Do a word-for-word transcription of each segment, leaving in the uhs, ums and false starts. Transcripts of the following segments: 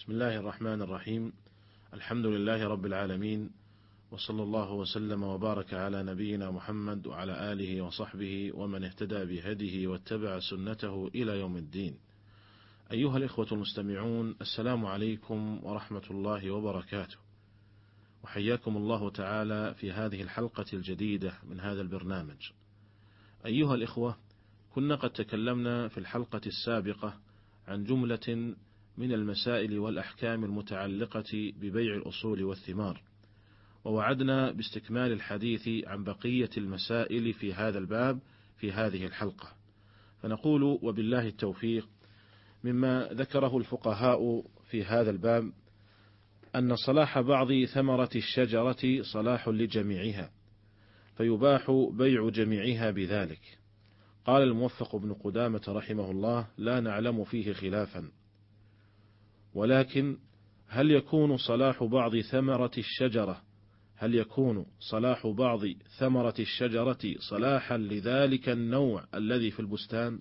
بسم الله الرحمن الرحيم. الحمد لله رب العالمين، وصلى الله وسلم وبارك على نبينا محمد وعلى آله وصحبه ومن اهتدى بهديه واتبع سنته إلى يوم الدين. أيها الإخوة المستمعون، السلام عليكم ورحمة الله وبركاته، وحياكم الله تعالى في هذه الحلقة الجديدة من هذا البرنامج. أيها الإخوة، كنا قد تكلمنا في الحلقة السابقة عن جملة من المسائل والأحكام المتعلقة ببيع الأصول والثمار، ووعدنا باستكمال الحديث عن بقية المسائل في هذا الباب في هذه الحلقة. فنقول وبالله التوفيق: مما ذكره الفقهاء في هذا الباب أن صلاح بعض ثمرة الشجرة صلاح لجميعها، فيباح بيع جميعها بذلك. قال الموفق بن قدامة رحمه الله: لا نعلم فيه خلافا، ولكن هل يكون صلاح بعض ثمرة الشجرة هل يكون صلاح بعض ثمرة الشجرة صلاحا لذلك النوع الذي في البستان؟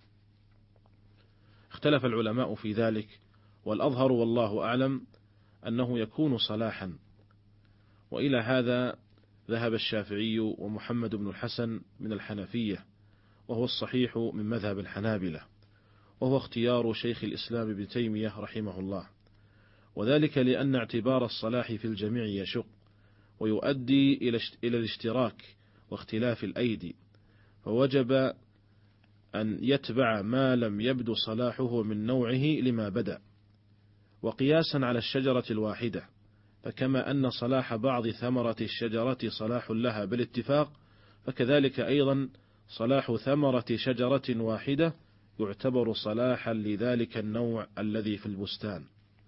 اختلف العلماء في ذلك، والأظهر والله أعلم أنه يكون صلاحا، وإلى هذا ذهب الشافعي ومحمد بن الحسن من الحنفية، وهو الصحيح من مذهب الحنابلة، وهو اختيار شيخ الإسلام ابن تيمية رحمه الله، وذلك لأن اعتبار الصلاح في الجميع يشق ويؤدي إلى الاشتراك واختلاف الأيدي، فوجب أن يتبع ما لم يبدو صلاحه من نوعه لما بدأ. وقياسا على الشجرة الواحدة، فكما أن صلاح بعض ثمرة الشجرة صلاح لها بالاتفاق، فكذلك أيضا صلاح ثمرة شجرة واحدة يعتبر صلاحا لذلك النوع الذي في البستان.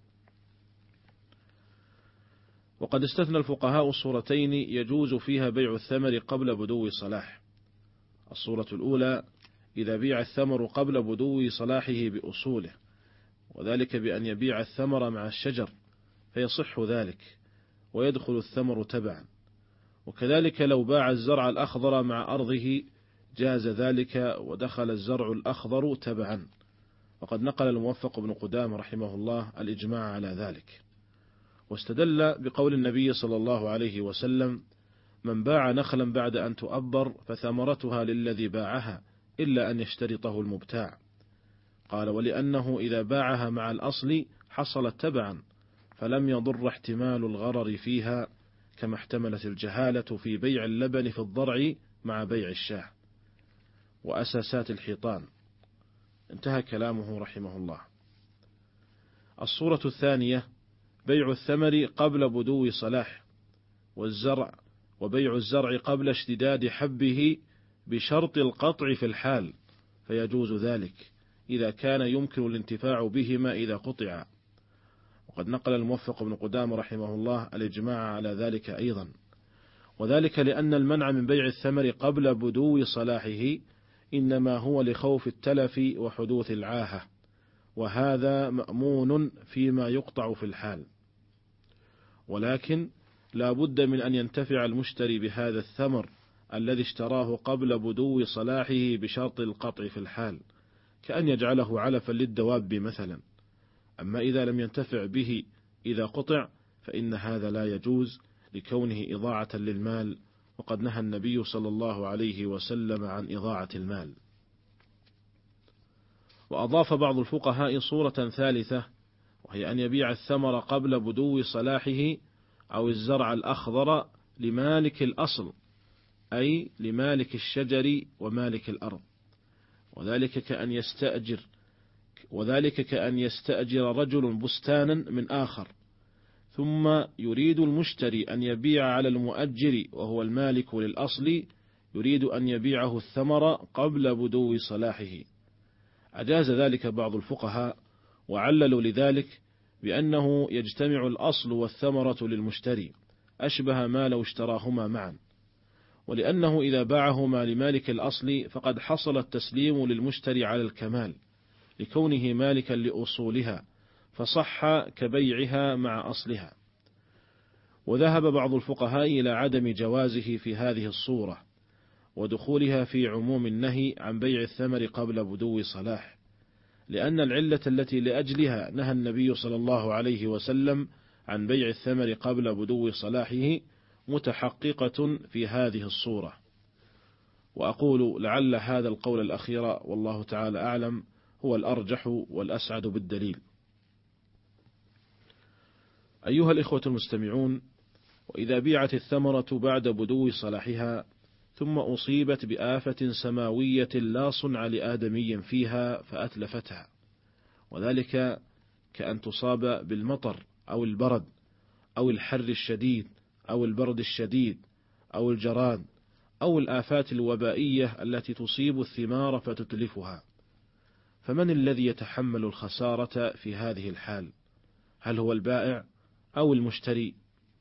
وقد استثنى الفقهاء صورتين يجوز فيها بيع الثمر قبل بدو صلاح. الصورة الأولى: إذا بيع الثمر قبل بدو صلاحه بأصوله، وذلك بأن يبيع الثمر مع الشجر فيصح ذلك ويدخل الثمر تبعا، وكذلك لو باع الزرع الأخضر مع أرضه جاز ذلك ودخل الزرع الأخضر تبعا، وقد نقل الموفق بن قدامة رحمه الله الإجماع على ذلك، واستدل بقول النبي صلى الله عليه وسلم: من باع نخلا بعد أن تؤبر فثمرتها للذي باعها إلا أن يشترطه المبتاع. قال: ولأنه إذا باعها مع الأصل حصلت تبعا، فلم يضر احتمال الغرر فيها كما احتملت الجهالة في بيع اللبن في الضرع مع بيع الشاه وأساسات الحيطان. انتهى كلامه رحمه الله. الصورة الثانية: بيع الثمر قبل بدو صلاح، والزرع وبيع الزرع قبل اشتداد حبه بشرط القطع في الحال، فيجوز ذلك إذا كان يمكن الانتفاع بهما إذا قطعا، وقد نقل الموفق بن قدامة رحمه الله الإجماع على ذلك أيضا، وذلك لأن المنع من بيع الثمر قبل بدو صلاحه إنما هو لخوف التلف وحدوث العاهة، وهذا مأمون فيما يقطع في الحال، ولكن لا بد من أن ينتفع المشتري بهذا الثمر الذي اشتراه قبل بدو صلاحه بشرط القطع في الحال، كأن يجعله علفا للدواب مثلا. أما إذا لم ينتفع به إذا قطع فإن هذا لا يجوز لكونه إضاعة للمال، وقد نهى النبي صلى الله عليه وسلم عن إضاعة المال. وأضاف بعض الفقهاء صورة ثالثة، وهي أن يبيع الثمر قبل بدو صلاحه أو الزرع الأخضر لمالك الأصل، أي لمالك الشجر ومالك الأرض، وذلك كأن يستأجر وذلك كأن يستأجر رجل بستانا من آخر، ثم يريد المشتري أن يبيع على المؤجر وهو المالك للأصل، يريد أن يبيعه الثمر قبل بدو صلاحه. أجاز ذلك بعض الفقهاء، وعللوا لذلك بأنه يجتمع الأصل والثمرة للمشتري أشبه ما لو اشتراهما معا، ولأنه إذا باعهما لمالك الأصل فقد حصل التسليم للمشتري على الكمال لكونه مالكا لأصولها، فصح كبيعها مع أصلها. وذهب بعض الفقهاء إلى عدم جوازه في هذه الصورة، ودخولها في عموم النهي عن بيع الثمر قبل بدو صلاح، لأن العلة التي لأجلها نهى النبي صلى الله عليه وسلم عن بيع الثمر قبل بدو صلاحه متحققة في هذه الصورة. وأقول لعل هذا القول الأخير والله تعالى أعلم هو الأرجح والأسعد بالدليل. أيها الإخوة المستمعون، وإذا بيعت الثمرة بعد بدو صلاحها ثم أصيبت بآفة سماوية لا صنع لآدمي فيها فأتلفتها، وذلك كأن تصاب بالمطر أو البرد أو الحر الشديد أو البرد الشديد أو الجراد أو الآفات الوبائية التي تصيب الثمار فتتلفها، فمن الذي يتحمل الخسارة في هذه الحال؟ هل هو البائع أو المشتري؟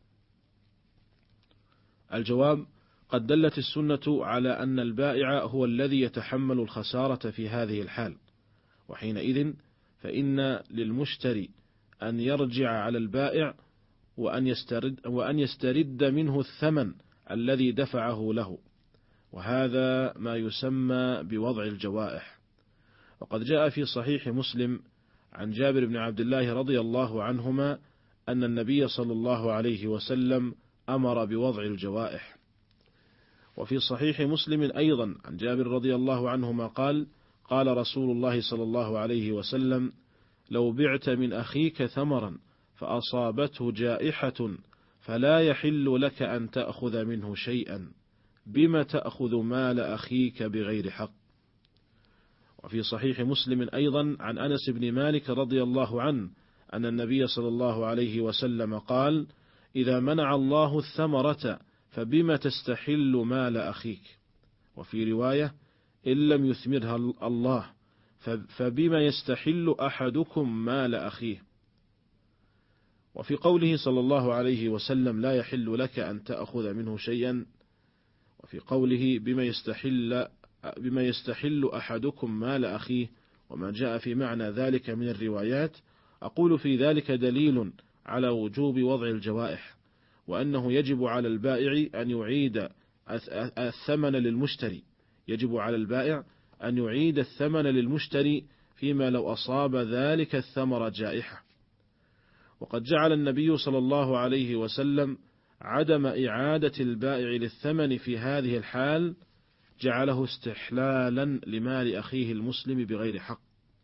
الجواب: قد دلت السنة على أن البائع هو الذي يتحمل الخسارة في هذه الحال، وحينئذ فإن للمشتري أن يرجع على البائع وأن يسترد, وأن يسترد منه الثمن الذي دفعه له، وهذا ما يسمى بوضع الجوائح. وقد جاء في صحيح مسلم عن جابر بن عبد الله رضي الله عنهما أن النبي صلى الله عليه وسلم أمر بوضع الجوائح. وفي صحيح مسلم أيضا عن جابر رضي الله عنهما قال: قال رسول الله صلى الله عليه وسلم: لو بعت من أخيك ثمرا فأصابته جائحة فلا يحل لك أن تأخذ منه شيئا، بما تأخذ مال أخيك بغير حق. وفي صحيح مسلم أيضا عن أنس بن مالك رضي الله عنه أن النبي صلى الله عليه وسلم قال: إذا منع الله الثمرة فبما تستحل مال أخيك. وفي رواية: إن لم يثمرها الله فبما يستحل أحدكم مال أخيه. وفي قوله صلى الله عليه وسلم: لا يحل لك أن تأخذ منه شيئا، وفي قوله بما يستحل, بما يستحل أحدكم مال أخيه، وما جاء في معنى ذلك من الروايات، أقول في ذلك دليل على وجوب وضع الجوائح، وأنه يجب على البائع أن يعيد الثمن للمشتري يجب على البائع أن يعيد الثمن للمشتري فيما لو أصاب ذلك الثمر جائحة. وقد جعل النبي صلى الله عليه وسلم عدم إعادة البائع للثمن في هذه الحال جعله استحلالا لمال أخيه المسلم بغير حق.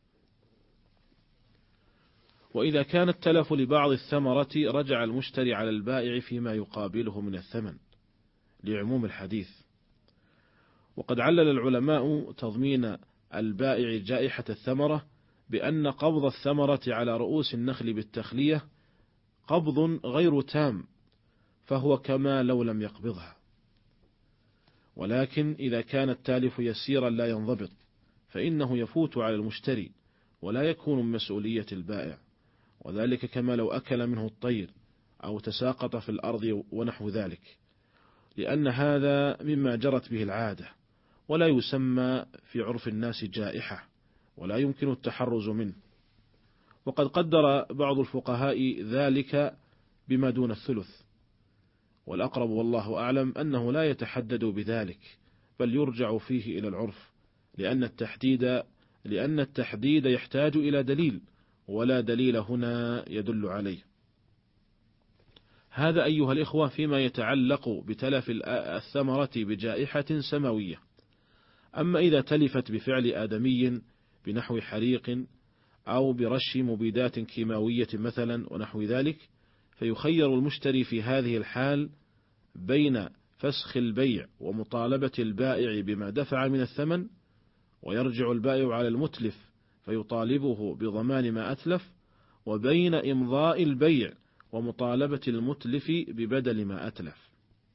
وإذا كان التلف لبعض الثمرة رجع المشتري على البائع فيما يقابله من الثمن لعموم الحديث. وقد علل العلماء تضمين البائع جائحة الثمرة بأن قبض الثمرة على رؤوس النخل بالتخلية قبض غير تام، فهو كما لو لم يقبضها. ولكن إذا كان التالف يسيرا لا ينضبط فإنه يفوت على المشتري ولا يكون من مسؤولية البائع، وذلك كما لو أكل منه الطير أو تساقط في الأرض ونحو ذلك، لأن هذا مما جرت به العادة ولا يسمى في عرف الناس جائحة ولا يمكن التحرز منه. وقد قدر بعض الفقهاء ذلك بما دون الثلث، والأقرب والله أعلم أنه لا يتحدد بذلك بل يرجع فيه إلى العرف، لأن التحديد لأن التحديد يحتاج إلى دليل، ولا دليل هنا يدل عليه. هذا أيها الإخوة فيما يتعلق بتلف الثمرة بجائحة سماوية. أما إذا تلفت بفعل آدمي بنحو حريق أو برش مبيدات كيماوية مثلا ونحو ذلك، فيخير المشتري في هذه الحال بين فسخ البيع ومطالبة البائع بما دفع من الثمن، ويرجع البائع على المتلف فيطالبه بضمان ما أتلف، وبين إمضاء البيع ومطالبة المتلف ببدل ما أتلف.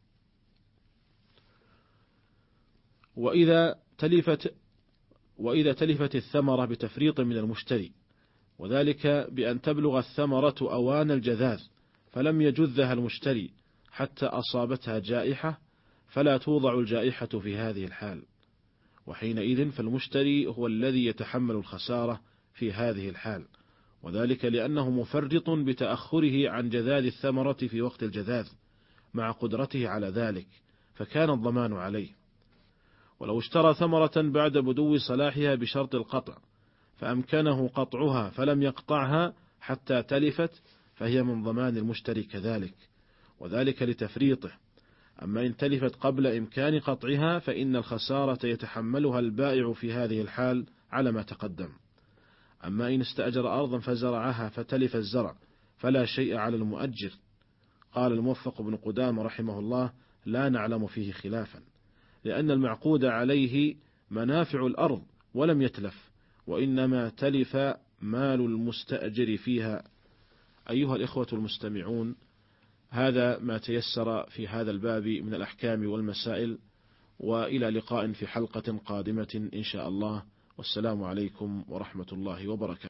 وإذا تلفت وإذا تلفت الثمرة بتفريط من المشتري، وذلك بأن تبلغ الثمرة أوان الجذاذ فلم يجذها المشتري حتى أصابتها جائحة، فلا توضع الجائحة في هذه الحال، وحينئذ فالمشتري هو الذي يتحمل الخسارة في هذه الحال، وذلك لأنه مفرط بتأخره عن جذاذ الثمرة في وقت الجذاذ مع قدرته على ذلك، فكان الضمان عليه. ولو اشترى ثمرة بعد بدو صلاحها بشرط القطع فأمكنه قطعها فلم يقطعها حتى تلفت فهي من ضمان المشتري كذلك، وذلك لتفريطه. أما إن تلفت قبل إمكان قطعها فإن الخسارة يتحملها البائع في هذه الحال على ما تقدم. أما إن استأجر أرضا فزرعها فتلف الزرع فلا شيء على المؤجر. قال الموفق بن قدامة رحمه الله: لا نعلم فيه خلافا، لأن المعقود عليه منافع الأرض ولم يتلف، وإنما تلف مال المستأجر فيها. أيها الإخوة المستمعون، هذا ما تيسر في هذا الباب من الأحكام والمسائل، وإلى لقاء في حلقة قادمة إن شاء الله، والسلام عليكم ورحمة الله وبركاته.